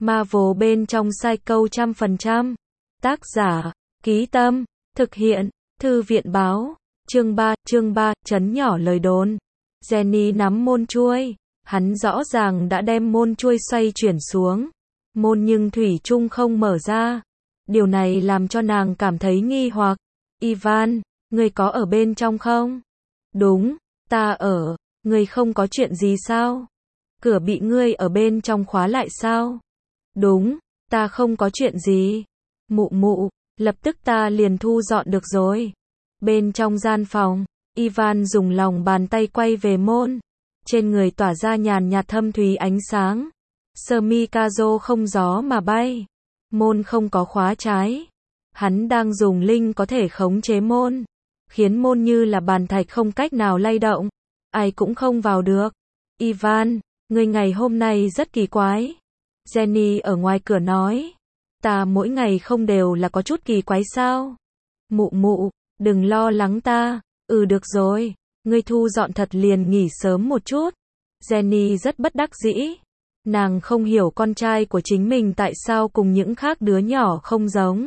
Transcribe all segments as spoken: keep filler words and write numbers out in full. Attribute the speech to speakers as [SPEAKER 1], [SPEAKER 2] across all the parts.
[SPEAKER 1] Marvel bên trong Psycho trăm phần trăm. Tác giả, Ký Tâm, thực hiện, Thư viện Báo. Chương ba, chương ba, chấn nhỏ lời đồn. Jenny nắm môn chuôi, hắn rõ ràng đã đem môn chuôi xoay chuyển xuống. Môn nhưng thủy chung không mở ra. Điều này làm cho nàng cảm thấy nghi hoặc. Ivan, ngươi có ở bên trong không? Đúng, ta ở, ngươi không có chuyện gì sao? Cửa bị ngươi ở bên trong khóa lại sao? Đúng, ta không có chuyện gì. Mụ mụ, lập tức ta liền thu dọn được rồi. Bên trong gian phòng, Ivan dùng lòng bàn tay quay về môn. Trên người tỏa ra nhàn nhạt thâm thúy ánh sáng. Sơ mi Kazo không gió mà bay. Môn không có khóa trái. Hắn đang dùng linh có thể khống chế môn. Khiến môn như là bàn thạch không cách nào lay động. Ai cũng không vào được. Ivan, người ngày hôm nay rất kỳ quái. Jenny ở ngoài cửa nói. Ta mỗi ngày không đều là có chút kỳ quái sao? Mụ mụ, đừng lo lắng ta. Ừ được rồi, ngươi thu dọn thật liền nghỉ sớm một chút. Jenny rất bất đắc dĩ. Nàng không hiểu con trai của chính mình tại sao cùng những khác đứa nhỏ không giống.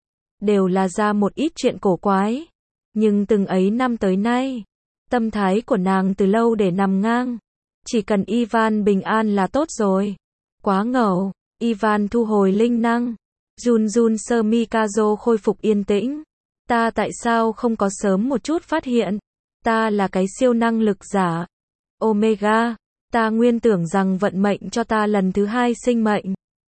[SPEAKER 1] Đều là ra một ít chuyện cổ quái. Nhưng từng ấy năm tới nay, tâm thái của nàng từ lâu để nằm ngang. Chỉ cần Ivan bình an là tốt rồi. Quá ngầu, Ivan thu hồi linh năng. Jun Jun Sơ Mi Kazo khôi phục yên tĩnh. Ta tại sao không có sớm một chút phát hiện? Ta là cái siêu năng lực giả. Omega, ta nguyên tưởng rằng vận mệnh cho ta lần thứ hai sinh mệnh.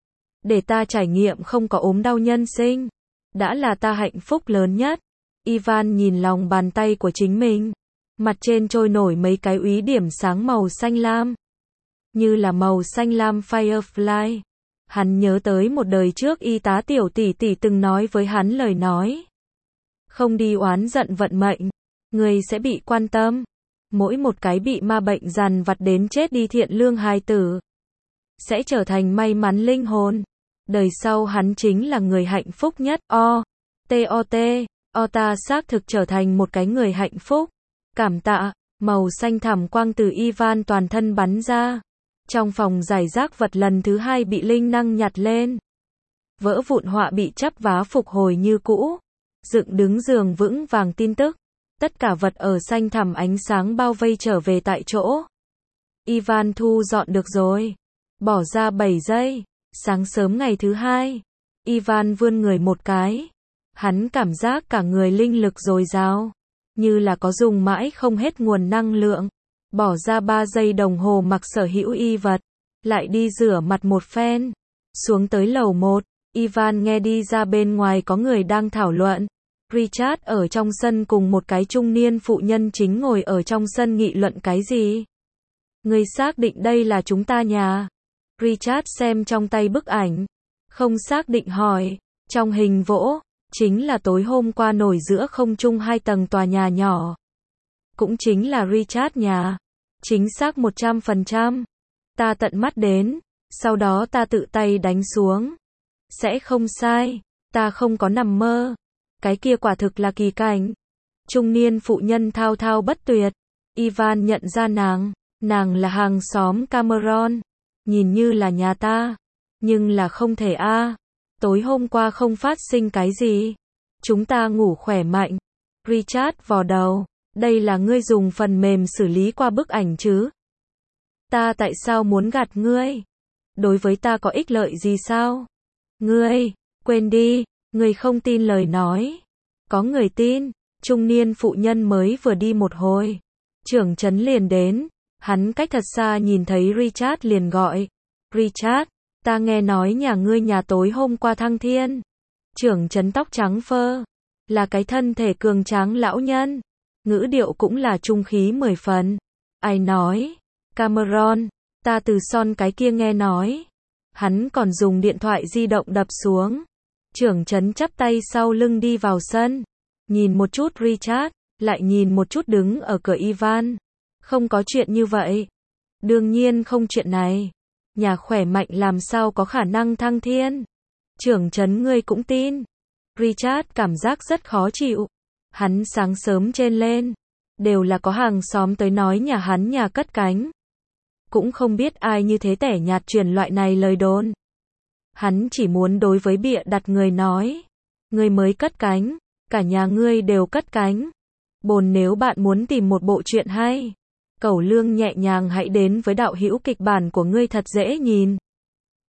[SPEAKER 1] Để ta trải nghiệm không có ốm đau nhân sinh. Đã là ta hạnh phúc lớn nhất. Ivan nhìn lòng bàn tay của chính mình. Mặt trên trôi nổi mấy cái úy điểm sáng màu xanh lam. Như là màu xanh lam Firefly. Hắn nhớ tới một đời trước y tá tiểu tỷ tỷ từng nói với hắn lời nói. Không đi oán giận vận mệnh, người sẽ bị quan tâm. Mỗi một cái bị ma bệnh dằn vặt đến chết đi thiện lương hài tử. Sẽ trở thành may mắn linh hồn. Đời sau hắn chính là người hạnh phúc nhất. O, T O T, O ta xác thực trở thành một cái người hạnh phúc. Cảm tạ, màu xanh thẳm quang từ Ivan toàn thân bắn ra. Trong phòng giải rác vật lần thứ hai bị linh năng nhặt lên. Vỡ vụn họa bị chắp vá phục hồi như cũ. Dựng đứng giường vững vàng tin tức. Tất cả vật ở xanh thẳm ánh sáng bao vây trở về tại chỗ. Ivan thu dọn được rồi. Bỏ ra bảy giây. Sáng sớm ngày thứ hai. Ivan vươn người một cái. Hắn cảm giác cả người linh lực dồi dào. Như là có dùng mãi không hết nguồn năng lượng. Bỏ ra ba giây đồng hồ mặc sở hữu y vật. Lại đi rửa mặt một phen. Xuống tới lầu một. Ivan nghe đi ra bên ngoài có người đang thảo luận. Richard ở trong sân cùng một cái trung niên phụ nhân chính ngồi ở trong sân nghị luận cái gì. Người xác định đây là chúng ta nhà. Richard xem trong tay bức ảnh. Không xác định hỏi. Trong hình vỗ. Chính là tối hôm qua nổi giữa không trung hai tầng tòa nhà nhỏ. Cũng chính là Richard nhà. Chính xác một trăm phần trăm. Ta tận mắt đến. Sau đó ta tự tay đánh xuống. Sẽ không sai. Ta không có nằm mơ. Cái kia quả thực là kỳ cảnh. Trung niên phụ nhân thao thao bất tuyệt. Ivan nhận ra nàng. Nàng là hàng xóm Cameron. Nhìn như là nhà ta. Nhưng là không thể a. À. Tối hôm qua không phát sinh cái gì. Chúng ta ngủ khỏe mạnh. Richard vò đầu. Đây là ngươi dùng phần mềm xử lý qua bức ảnh chứ? Ta tại sao muốn gạt ngươi? Đối với ta có ích lợi gì sao? Ngươi, quên đi, ngươi không tin lời nói. Có người tin, trung niên phụ nhân mới vừa đi một hồi. Trưởng trấn liền đến, hắn cách thật xa nhìn thấy Richard liền gọi. Richard, ta nghe nói nhà ngươi nhà tối hôm qua thăng thiên. Trưởng trấn tóc trắng phơ, là cái thân thể cường tráng lão nhân. Ngữ điệu cũng là trung khí mười phần. Ai nói? Cameron, ta từ son cái kia nghe nói. Hắn còn dùng điện thoại di động đập xuống. Trưởng trấn chắp tay sau lưng đi vào sân. Nhìn một chút Richard, lại nhìn một chút đứng ở cửa Ivan. Không có chuyện như vậy. Đương nhiên không chuyện này. Nhà khỏe mạnh làm sao có khả năng thăng thiên. Trưởng trấn ngươi cũng tin. Richard cảm giác rất khó chịu. Hắn sáng sớm trên lên. Đều là có hàng xóm tới nói nhà hắn nhà cất cánh. Cũng không biết ai như thế tẻ nhạt truyền loại này lời đồn. Hắn chỉ muốn đối với bịa đặt người nói. Ngươi mới cất cánh, cả nhà ngươi đều cất cánh. Bồn nếu bạn muốn tìm một bộ truyện hay, Cẩu Lương nhẹ nhàng hãy đến với đạo hữu kịch bản của ngươi thật dễ nhìn.